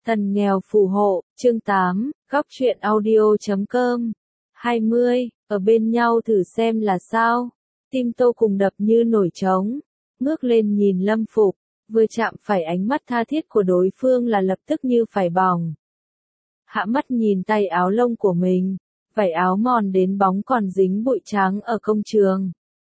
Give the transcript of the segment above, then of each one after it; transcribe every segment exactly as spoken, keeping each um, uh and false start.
Thần nghèo phù hộ, chương tám, góc truyện audio chấm com. hai mươi, ở bên nhau thử xem là sao. Tim Tô Cùng đập như nổi trống, ngước lên nhìn Lâm Phục, vừa chạm phải ánh mắt tha thiết của đối phương là lập tức như phải bỏng. Hạ mắt nhìn tay áo lông của mình, vải áo mòn đến bóng còn dính bụi trắng ở công trường.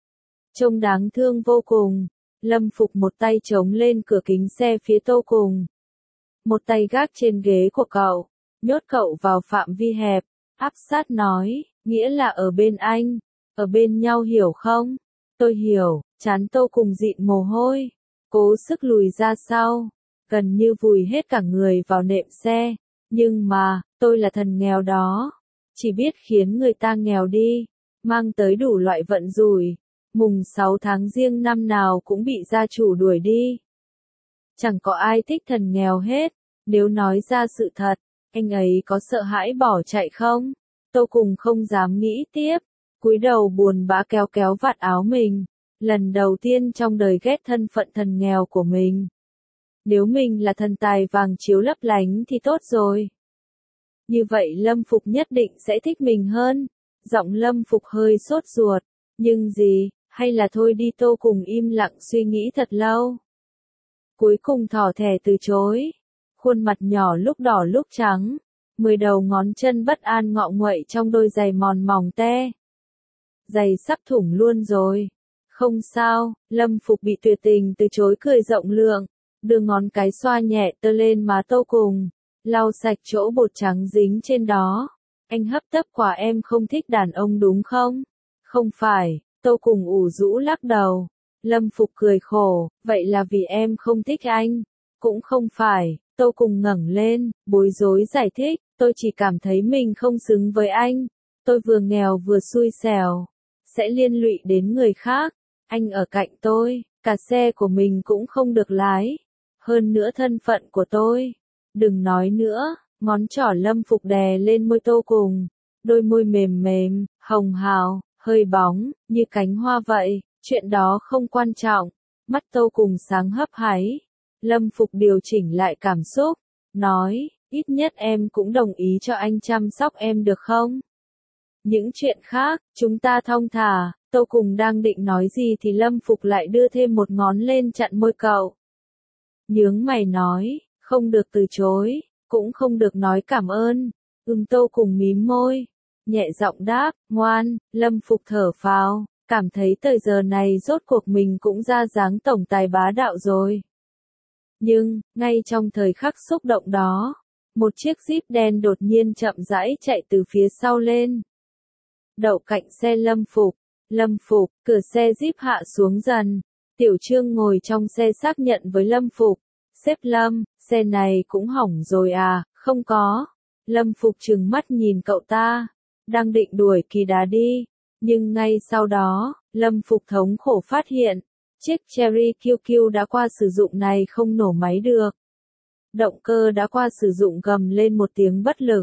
Trông đáng thương vô cùng, Lâm Phục một tay chống lên cửa kính xe phía Tô Cùng. Một tay gác trên ghế của cậu, nhốt cậu vào phạm vi hẹp, áp sát nói, nghĩa là ở bên anh, ở bên nhau hiểu không? Tôi hiểu, trán Tô Cùng dịn mồ hôi, cố sức lùi ra sau, gần như vùi hết cả người vào nệm xe, nhưng mà, tôi là thần nghèo đó, chỉ biết khiến người ta nghèo đi, mang tới đủ loại vận rủi, mùng sáu tháng Giêng năm nào cũng bị gia chủ đuổi đi. Chẳng có ai thích thần nghèo hết, nếu nói ra sự thật, anh ấy có sợ hãi bỏ chạy không? Tô Cùng không dám nghĩ tiếp, cúi đầu buồn bã kéo kéo vạt áo mình, lần đầu tiên trong đời ghét thân phận thần nghèo của mình. Nếu mình là thần tài vàng chiếu lấp lánh thì tốt rồi. Như vậy Lâm Phục nhất định sẽ thích mình hơn. Giọng Lâm Phục hơi sốt ruột, nhưng gì, hay là thôi đi. Tô Cùng im lặng suy nghĩ thật lâu. Cuối cùng thỏ thẻ từ chối. Khuôn mặt nhỏ lúc đỏ lúc trắng, mười đầu ngón chân bất an ngọ nguậy trong đôi giày mòn mỏng te. Giày sắp thủng luôn rồi. Không sao, Lâm Phục bị tuyệt tình từ chối cười rộng lượng, đưa ngón cái xoa nhẹ tơ lên má Tô Cùng, lau sạch chỗ bột trắng dính trên đó. Anh hấp tấp quả em không thích đàn ông đúng không? Không phải, Tô Cùng ủ rũ lắc đầu. Lâm Phục cười khổ, vậy là vì em không thích anh. Cũng không phải, Tô Cùng ngẩng lên, bối rối giải thích, tôi chỉ cảm thấy mình không xứng với anh. Tôi vừa nghèo vừa xui xẻo, sẽ liên lụy đến người khác. Anh ở cạnh tôi, cả xe của mình cũng không được lái. Hơn nữa thân phận của tôi. Đừng nói nữa, ngón trỏ Lâm Phục đè lên môi Tô Cùng. Đôi môi mềm mềm, hồng hào, hơi bóng, như cánh hoa vậy. Chuyện đó không quan trọng. Mắt Tô Cùng sáng hấp háy. Lâm Phục điều chỉnh lại cảm xúc, nói, ít nhất em cũng đồng ý cho anh chăm sóc em được không? Những chuyện khác, chúng ta thong thả. Tô Cùng đang định nói gì thì Lâm Phục lại đưa thêm một ngón lên chặn môi cậu. Nhướng mày nói, không được từ chối, cũng không được nói cảm ơn. Ừm. Tô Cùng mím môi, nhẹ giọng đáp, ngoan. Lâm Phục thở phào, cảm thấy tới giờ này rốt cuộc mình cũng ra dáng tổng tài bá đạo rồi. Nhưng, ngay trong thời khắc xúc động đó, một chiếc Jeep đen đột nhiên chậm rãi chạy từ phía sau lên. Đậu cạnh xe Lâm Phục. Lâm Phục, cửa xe Jeep hạ xuống dần. Tiểu Trương ngồi trong xe xác nhận với Lâm Phục. Sếp Lâm, xe này cũng hỏng rồi à? Không có. Lâm Phục trừng mắt nhìn cậu ta, đang định đuổi Kỳ Đá đi. Nhưng ngay sau đó, Lâm Phục thống khổ phát hiện, chiếc Cherry Q Q đã qua sử dụng này không nổ máy được. Động cơ đã qua sử dụng gầm lên một tiếng bất lực.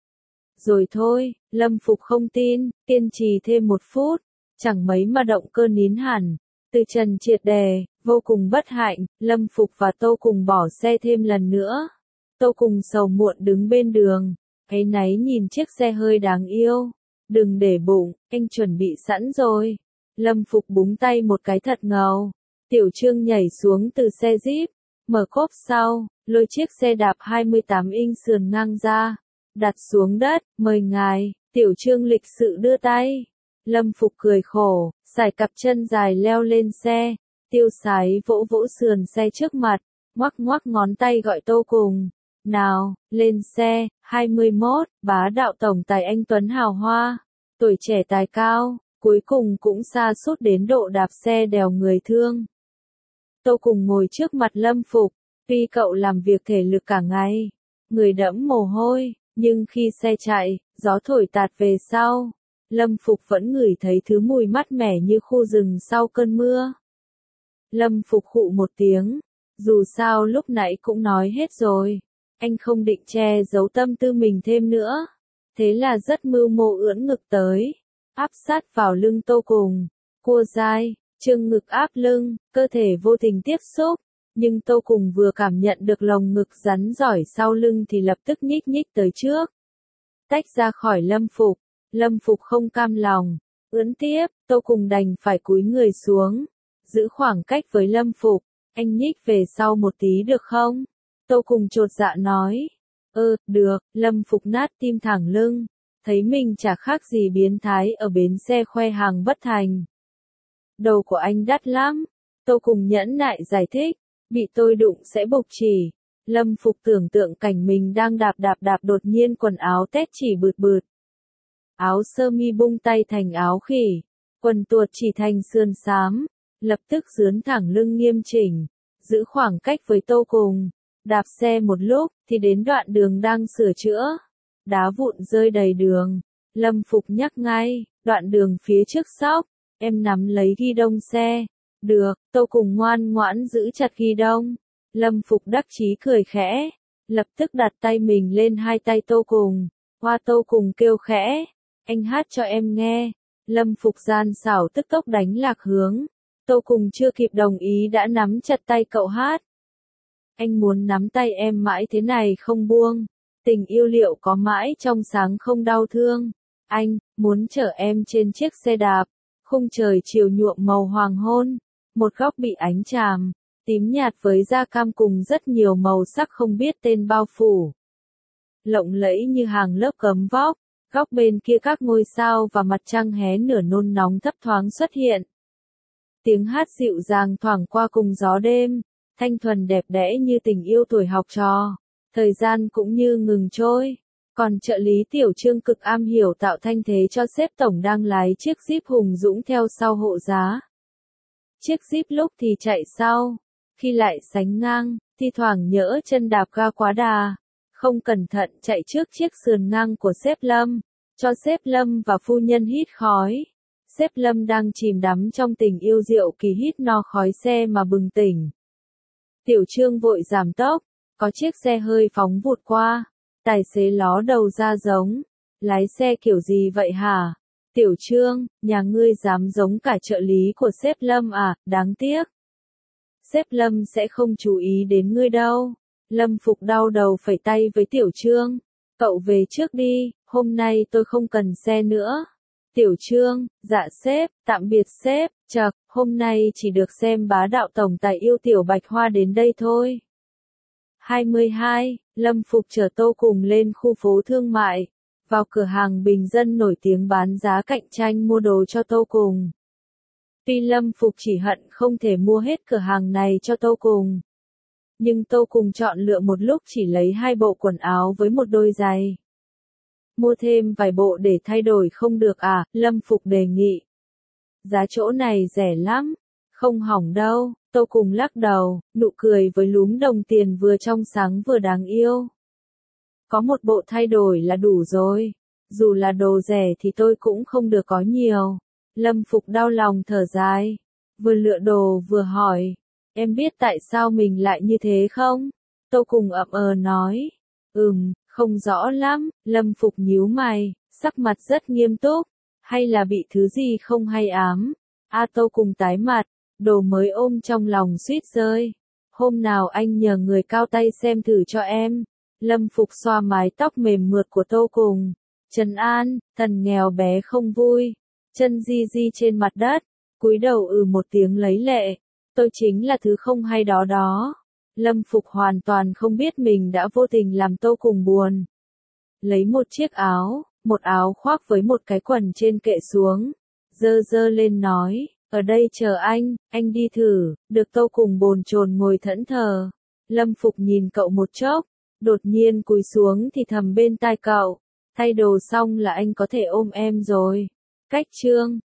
Rồi thôi, Lâm Phục không tin, kiên trì thêm một phút, chẳng mấy mà động cơ nín hẳn. Từ trần triệt đề, vô cùng bất hạnh, Lâm Phục và Tô Cùng bỏ xe thêm lần nữa. Tô Cùng sầu muộn đứng bên đường, áy náy nhìn chiếc xe hơi đáng yêu. Đừng để bụng, anh chuẩn bị sẵn rồi. Lâm Phục búng tay một cái thật ngầu. Tiểu Trương nhảy xuống từ xe Jeep, mở cốp sau, lôi chiếc xe đạp hai mươi tám inch sườn ngang ra, đặt xuống đất, mời ngài. Tiểu Trương lịch sự đưa tay. Lâm Phục cười khổ, sải cặp chân dài leo lên xe, tiêu sái vỗ vỗ sườn xe trước mặt, ngoắc ngoắc ngón tay gọi Tô Cùng. Nào, lên xe. Hai mươi mốt, bá đạo tổng tài anh tuấn hào hoa, tuổi trẻ tài cao, cuối cùng cũng sa sút đến độ đạp xe đèo người thương. Tô Cùng ngồi trước mặt Lâm Phục, tuy cậu làm việc thể lực cả ngày, người đẫm mồ hôi, nhưng khi xe chạy, gió thổi tạt về sau, Lâm Phục vẫn ngửi thấy thứ mùi mát mẻ như khu rừng sau cơn mưa. Lâm Phục khụ một tiếng, dù sao lúc nãy cũng nói hết rồi, anh không định che giấu tâm tư mình thêm nữa, thế là rất mưu mô ưỡn ngực tới, áp sát vào lưng Tô Cùng, cua dai, chưng ngực áp lưng, cơ thể vô tình tiếp xúc, Nhưng Tô Cùng vừa cảm nhận được lồng ngực rắn giỏi sau lưng thì lập tức nhích nhích tới trước. Tách ra khỏi Lâm Phục, Lâm Phục không cam lòng, ưỡn tiếp, Tô Cùng đành phải cúi người xuống, giữ khoảng cách với Lâm Phục, anh nhích về sau một tí được không? Tô Cùng chột dạ nói, ơ, được, Lâm Phục nát tim thẳng lưng, thấy mình chả khác gì biến thái ở bến xe khoe hàng bất thành. Đầu của anh đắt lắm, Tô Cùng nhẫn nại giải thích, bị tôi đụng sẽ bục chỉ. Lâm Phục tưởng tượng cảnh mình đang đạp đạp đạp đột nhiên quần áo tét chỉ bượt bượt. Áo sơ mi bung tay thành áo khỉ, quần tuột chỉ thành sườn xám, lập tức dướn thẳng lưng nghiêm chỉnh, giữ khoảng cách với Tô Cùng. Đạp xe một lúc thì đến đoạn đường đang sửa chữa, đá vụn rơi đầy đường. Lâm Phục nhắc ngay, đoạn đường phía trước sóc, em nắm lấy ghi đông xe. Được, Tô Cùng ngoan ngoãn giữ chặt ghi đông. Lâm Phục đắc chí cười khẽ, lập tức đặt tay mình lên hai tay Tô Cùng. Hoa Tô Cùng kêu khẽ, anh hát cho em nghe. Lâm Phục gian xảo tức tốc đánh lạc hướng. Tô Cùng chưa kịp đồng ý đã nắm chặt tay cậu hát. Anh muốn nắm tay em mãi thế này không buông. Tình yêu liệu có mãi trong sáng không đau thương. Anh, muốn chở em trên chiếc xe đạp. Khung trời chiều nhuộm màu hoàng hôn. Một góc bị ánh chàm, tím nhạt với da cam cùng rất nhiều màu sắc không biết tên bao phủ. Lộng lẫy như hàng lớp gấm vóc, góc bên kia các ngôi sao và mặt trăng hé nửa nôn nóng thấp thoáng xuất hiện. Tiếng hát dịu dàng thoảng qua cùng gió đêm, thanh thuần đẹp đẽ như tình yêu tuổi học trò. Thời gian cũng như ngừng trôi, còn trợ lý Tiểu Trương cực am hiểu tạo thanh thế cho sếp tổng đang lái chiếc Jeep hùng dũng theo sau hộ giá. Chiếc Jeep lúc thì chạy sau, khi lại sánh ngang, thi thoảng nhỡ chân đạp ga quá đà, không cẩn thận chạy trước chiếc sườn ngang của sếp Lâm, cho sếp Lâm và phu nhân hít khói. Sếp Lâm đang chìm đắm trong tình yêu rượu kỳ hít no khói xe mà bừng tỉnh. Tiểu Trương vội giảm tốc, có chiếc xe hơi phóng vụt qua, tài xế ló đầu ra giống, lái xe kiểu gì vậy hả? Tiểu Trương, nhà ngươi dám giống cả trợ lý của sếp Lâm à, đáng tiếc. Sếp Lâm sẽ không chú ý đến ngươi đâu. Lâm Phục đau đầu phẩy tay với Tiểu Trương. Cậu về trước đi, hôm nay tôi không cần xe nữa. Tiểu Trương, dạ sếp, tạm biệt sếp, chậc, hôm nay chỉ được xem bá đạo tổng tài yêu Tiểu Bạch Hoa đến đây thôi. hai mươi hai, Lâm Phục chở Tô Cùng lên khu phố thương mại. Vào cửa hàng bình dân nổi tiếng bán giá cạnh tranh mua đồ cho Tô Cùng. Tuy Lâm Phục chỉ hận không thể mua hết cửa hàng này cho Tô Cùng. Nhưng Tô Cùng chọn lựa một lúc chỉ lấy hai bộ quần áo với một đôi giày. Mua thêm vài bộ để thay đổi không được à, Lâm Phục đề nghị. Giá chỗ này rẻ lắm, không hỏng đâu, Tô Cùng lắc đầu, nụ cười với lúm đồng tiền vừa trong sáng vừa đáng yêu. Có một bộ thay đổi là đủ rồi, dù là đồ rẻ thì tôi cũng không được có nhiều. Lâm Phục đau lòng thở dài, vừa lựa đồ vừa hỏi, em biết tại sao mình lại như thế không? Tô Cùng ậm ờ nói, ừm, không rõ lắm. Lâm Phục nhíu mày, sắc mặt rất nghiêm túc, hay là bị thứ gì không hay ám? A Tô Cùng tái mặt, đồ mới ôm trong lòng suýt rơi. Hôm nào anh nhờ người cao tay xem thử cho em. Lâm Phục xoa mái tóc mềm mượt của Tô Cùng. Trấn an, thần nghèo bé không vui. Chân di di trên mặt đất, cúi đầu ừ một tiếng lấy lệ. Tôi chính là thứ không hay đó đó. Lâm Phục hoàn toàn không biết mình đã vô tình làm Tô Cùng buồn. Lấy một chiếc áo, một áo khoác với một cái quần trên kệ xuống. Dơ dơ lên nói, ở đây chờ anh, anh đi thử. Được Tô Cùng bồn chồn ngồi thẫn thờ. Lâm Phục nhìn cậu một chốc, đột nhiên cúi xuống thì thầm bên tai cậu. Thay đồ xong là anh có thể ôm em rồi. Cách Trương,